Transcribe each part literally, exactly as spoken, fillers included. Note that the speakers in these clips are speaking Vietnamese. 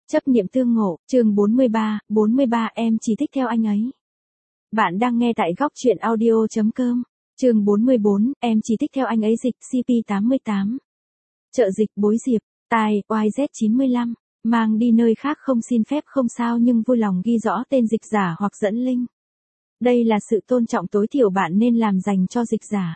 Chấp niệm tương ngộ, chương bốn mươi ba, bốn mươi ba em chỉ thích theo anh ấy. Bạn đang nghe tại góc truyện audio chấm com, chương bốn mươi bốn, em chỉ thích theo anh ấy dịch C P tám mươi tám. Trợ dịch Bối Diệp, tài Y Z chín mươi lăm, mang đi nơi khác không xin phép không sao nhưng vui lòng ghi rõ tên dịch giả hoặc dẫn link. Đây là sự tôn trọng tối thiểu bạn nên làm dành cho dịch giả.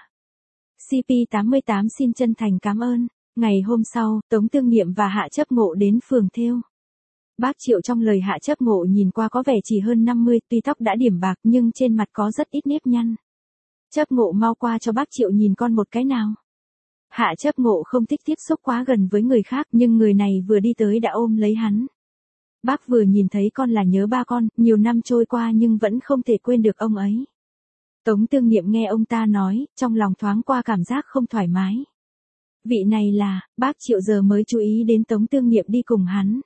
C P tám mươi tám xin chân thành cảm ơn. Ngày hôm sau, Tống Tương Niệm và Hạ Chấp Ngộ đến phường thêu. Bác Triệu trong lời Hạ Chấp Ngộ nhìn qua có vẻ chỉ hơn năm mươi, tuy tóc đã điểm bạc nhưng trên mặt có rất ít nếp nhăn. Chấp Ngộ mau qua cho bác Triệu nhìn con một cái nào. Hạ Chấp Ngộ không thích tiếp xúc quá gần với người khác nhưng người này vừa đi tới đã ôm lấy hắn. Bác vừa nhìn thấy con là nhớ ba con, nhiều năm trôi qua nhưng vẫn không thể quên được ông ấy. Tống Tương Niệm nghe ông ta nói, trong lòng thoáng qua cảm giác không thoải mái. Vị này là, bác Triệu giờ mới chú ý đến Tống Tương Niệm đi cùng hắn.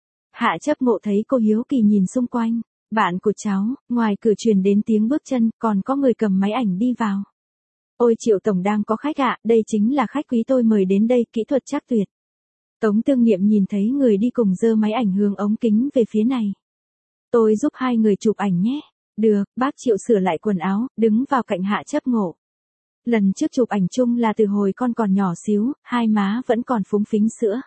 Hạ Chấp Ngộ thấy cô hiếu kỳ nhìn xung quanh, bạn của cháu, ngoài cửa truyền đến tiếng bước chân, còn có người cầm máy ảnh đi vào. Ôi Triệu Tổng đang có khách ạ, đây chính là khách quý tôi mời đến đây, kỹ thuật chắc tuyệt. Tống Tương Niệm nhìn thấy người đi cùng giơ máy ảnh hướng ống kính về phía này. Tôi giúp hai người chụp ảnh nhé. Được, bác Triệu sửa lại quần áo, đứng vào cạnh Hạ Chấp Ngộ. Lần trước chụp ảnh chung là từ hồi con còn nhỏ xíu, hai má vẫn còn phúng phính sữa.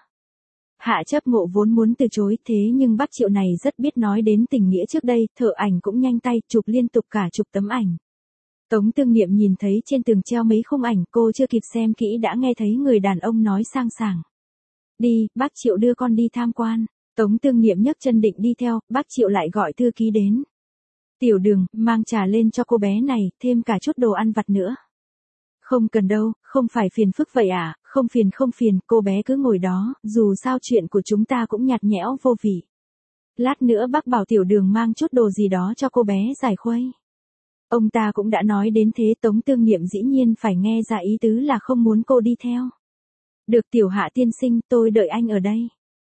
Hạ Chấp Ngộ vốn muốn từ chối thế nhưng bác Triệu này rất biết nói đến tình nghĩa trước đây, thợ ảnh cũng nhanh tay chụp liên tục cả chục tấm ảnh. Tống Tương Niệm nhìn thấy trên tường treo mấy khung ảnh, cô chưa kịp xem kỹ đã nghe thấy người đàn ông nói sang sảng. Đi, bác Triệu đưa con đi tham quan. Tống Tương Niệm nhấc chân định đi theo, bác Triệu lại gọi thư ký đến. Tiểu Đường, mang trà lên cho cô bé này, thêm cả chút đồ ăn vặt nữa. Không cần đâu, không phải phiền phức vậy à, không phiền không phiền, cô bé cứ ngồi đó, dù sao chuyện của chúng ta cũng nhạt nhẽo vô vị. Lát nữa bác bảo Tiểu Đường mang chút đồ gì đó cho cô bé giải khuây. Ông ta cũng đã nói đến thế. Tống Tương Niệm dĩ nhiên phải nghe ra ý tứ là không muốn cô đi theo. Được Tiểu Hạ tiên sinh, tôi đợi anh ở đây.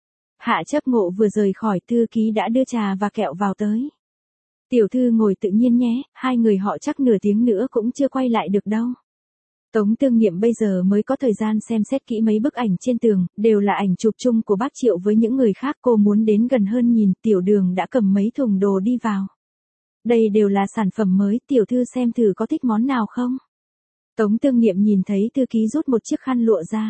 Hạ Chấp Ngộ vừa rời khỏi, thư ký đã đưa trà và kẹo vào tới. Tiểu thư ngồi tự nhiên nhé, hai người họ chắc nửa tiếng nữa cũng chưa quay lại được đâu. Tống Tương Niệm bây giờ mới có thời gian xem xét kỹ mấy bức ảnh trên tường, đều là ảnh chụp chung của bác Triệu với những người khác. Cô muốn đến gần hơn nhìn, Tiểu Đường đã cầm mấy thùng đồ đi vào. Đây đều là sản phẩm mới, tiểu thư xem thử có thích món nào không? Tống Tương Niệm nhìn thấy thư ký rút một chiếc khăn lụa ra.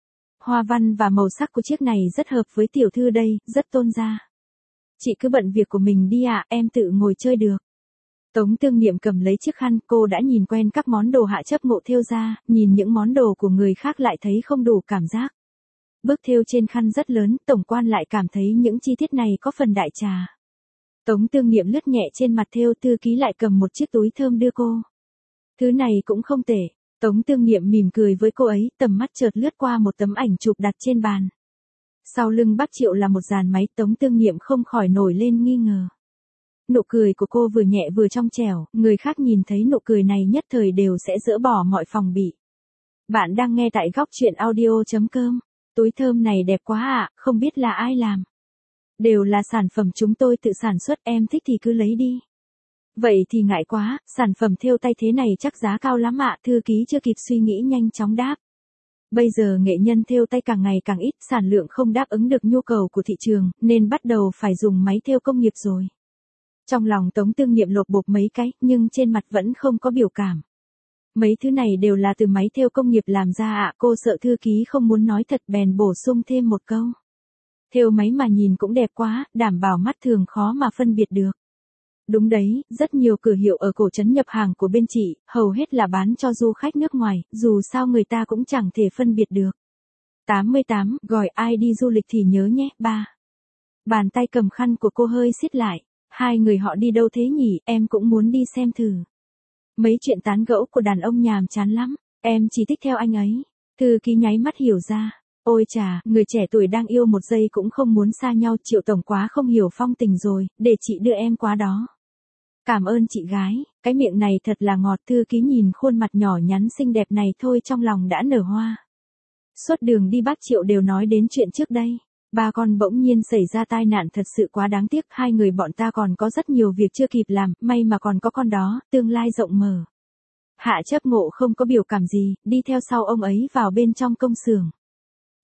Hoa văn và màu sắc của chiếc này rất hợp với tiểu thư đây, rất tôn gia. Chị cứ bận việc của mình đi ạ, à, em tự ngồi chơi được. Tống Tương Niệm cầm lấy chiếc khăn, cô đã nhìn quen các món đồ Hạ Chấp Ngộ thêu ra, nhìn những món đồ của người khác lại thấy không đủ cảm giác. Bức thêu trên khăn rất lớn, tổng quan lại cảm thấy những chi tiết này có phần đại trà. Tống Tương Niệm lướt nhẹ trên mặt thêu, thư ký lại cầm một chiếc túi thơm đưa cô. Thứ này cũng không tệ. Tống Tương Niệm mỉm cười với cô ấy, tầm mắt chợt lướt qua một tấm ảnh chụp đặt trên bàn. Sau lưng bác Triệu là một dàn máy, Tống Tương Niệm không khỏi nổi lên nghi ngờ. Nụ cười của cô vừa nhẹ vừa trong trẻo, người khác nhìn thấy nụ cười này nhất thời đều sẽ dỡ bỏ mọi phòng bị. Bạn đang nghe tại góc truyện audio chấm com. Túi thơm này đẹp quá ạ, à, không biết là ai làm. Đều là sản phẩm chúng tôi tự sản xuất, em thích thì cứ lấy đi. Vậy thì ngại quá, sản phẩm thêu tay thế này chắc giá cao lắm ạ, à, thư ký chưa kịp suy nghĩ nhanh chóng đáp. Bây giờ nghệ nhân thêu tay càng ngày càng ít, sản lượng không đáp ứng được nhu cầu của thị trường, nên bắt đầu phải dùng máy thêu công nghiệp rồi. Trong lòng Tống Tương Niệm lột bột mấy cái, nhưng trên mặt vẫn không có biểu cảm. Mấy thứ này đều là từ máy thêu công nghiệp làm ra ạ, à, cô sợ thư ký không muốn nói thật bèn bổ sung thêm một câu. Thêu máy mà nhìn cũng đẹp quá, đảm bảo mắt thường khó mà phân biệt được. Đúng đấy, rất nhiều cửa hiệu ở cổ trấn nhập hàng của bên chị, hầu hết là bán cho du khách nước ngoài, dù sao người ta cũng chẳng thể phân biệt được. tám mươi tám, gọi ai đi du lịch thì nhớ nhé, ba. Bàn tay cầm khăn của cô hơi siết lại. Hai người họ đi đâu thế nhỉ, em cũng muốn đi xem thử. Mấy chuyện tán gẫu của đàn ông nhàm chán lắm, em chỉ thích theo anh ấy. Thư ký nháy mắt hiểu ra. Ôi chà, người trẻ tuổi đang yêu một giây cũng không muốn xa nhau, Triệu Tổng quá không hiểu phong tình rồi, để chị đưa em qua đó. Cảm ơn chị gái, cái miệng này thật là ngọt. Thư ký nhìn khuôn mặt nhỏ nhắn xinh đẹp này thôi trong lòng đã nở hoa. Suốt đường đi bác Triệu đều nói đến chuyện trước đây. Ba con bỗng nhiên xảy ra tai nạn thật sự quá đáng tiếc, hai người bọn ta còn có rất nhiều việc chưa kịp làm, may mà còn có con đó, tương lai rộng mở. Hạ Chấp Ngộ không có biểu cảm gì, đi theo sau ông ấy vào bên trong công xưởng.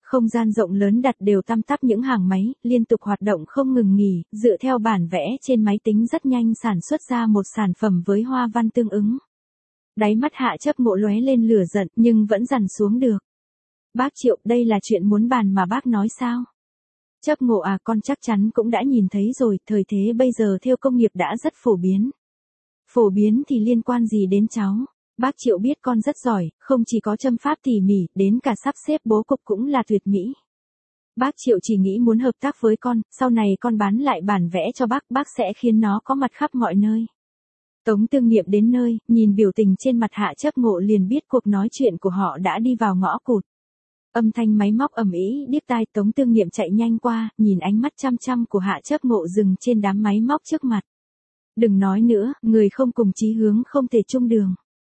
Không gian rộng lớn đặt đều tăm tắp những hàng máy, liên tục hoạt động không ngừng nghỉ, dựa theo bản vẽ trên máy tính rất nhanh sản xuất ra một sản phẩm với hoa văn tương ứng. Đáy mắt Hạ Chấp Ngộ lóe lên lửa giận, nhưng vẫn dằn xuống được. Bác Triệu, đây là chuyện muốn bàn mà bác nói sao? Chấp Ngộ à, con chắc chắn cũng đã nhìn thấy rồi, thời thế bây giờ thêu công nghiệp đã rất phổ biến. Phổ biến thì liên quan gì đến cháu? Bác Triệu biết con rất giỏi, không chỉ có châm pháp tỉ mỉ, đến cả sắp xếp bố cục cũng là tuyệt mỹ. Bác Triệu chỉ nghĩ muốn hợp tác với con, sau này con bán lại bản vẽ cho bác, bác sẽ khiến nó có mặt khắp mọi nơi. Tống Tương Niệm đến nơi, nhìn biểu tình trên mặt Hạ Chấp Ngộ liền biết cuộc nói chuyện của họ đã đi vào ngõ cụt. Âm thanh máy móc ầm ĩ điếc tai, Tống Tương Niệm chạy nhanh qua, nhìn ánh mắt chăm chăm của Hạ Chấp Ngộ dừng trên đám máy móc trước mặt. Đừng nói nữa, người không cùng chí hướng không thể chung đường.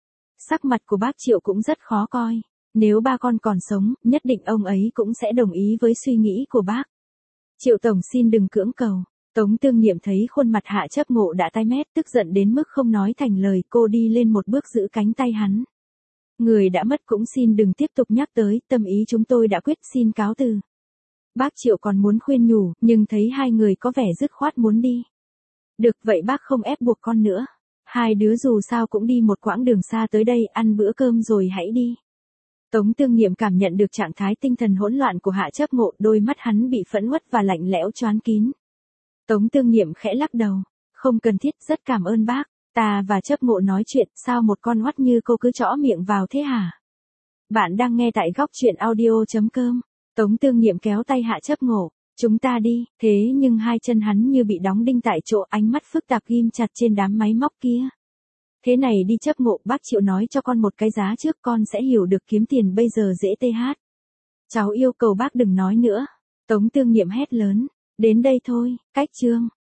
Sắc mặt của bác Triệu cũng rất khó coi. Nếu ba con còn sống, nhất định ông ấy cũng sẽ đồng ý với suy nghĩ của bác. Triệu tổng xin đừng cưỡng cầu. Tống Tương Niệm thấy khuôn mặt Hạ Chấp Ngộ đã tái mét, tức giận đến mức không nói thành lời, cô đi lên một bước giữ cánh tay hắn. Người đã mất cũng xin đừng tiếp tục nhắc tới, tâm ý chúng tôi đã quyết, xin cáo từ. Bác Triệu còn muốn khuyên nhủ, nhưng thấy hai người có vẻ dứt khoát muốn đi. Được vậy bác không ép buộc con nữa. Hai đứa dù sao cũng đi một quãng đường xa tới đây, ăn bữa cơm rồi hãy đi. Tống Tương Niệm cảm nhận được trạng thái tinh thần hỗn loạn của Hạ Chấp Ngộ, đôi mắt hắn bị phẫn uất và lạnh lẽo choán kín. Tống Tương Niệm khẽ lắc đầu, không cần thiết, rất cảm ơn bác, ta và Chấp Ngộ nói chuyện, sao một con oắt như cô cứ chõ miệng vào thế hả? Bạn đang nghe tại góc truyện audio chấm com. Tống Tương Niệm kéo tay Hạ Chấp Ngộ, chúng ta đi, thế nhưng hai chân hắn như bị đóng đinh tại chỗ, ánh mắt phức tạp ghim chặt trên đám máy móc kia. Thế này đi Chấp Ngộ, bác Triệu nói cho con một cái giá trước, con sẽ hiểu được kiếm tiền bây giờ dễ tê hát. Cháu yêu cầu bác đừng nói nữa. Tống Tương Niệm hét lớn, đến đây thôi, cách chương.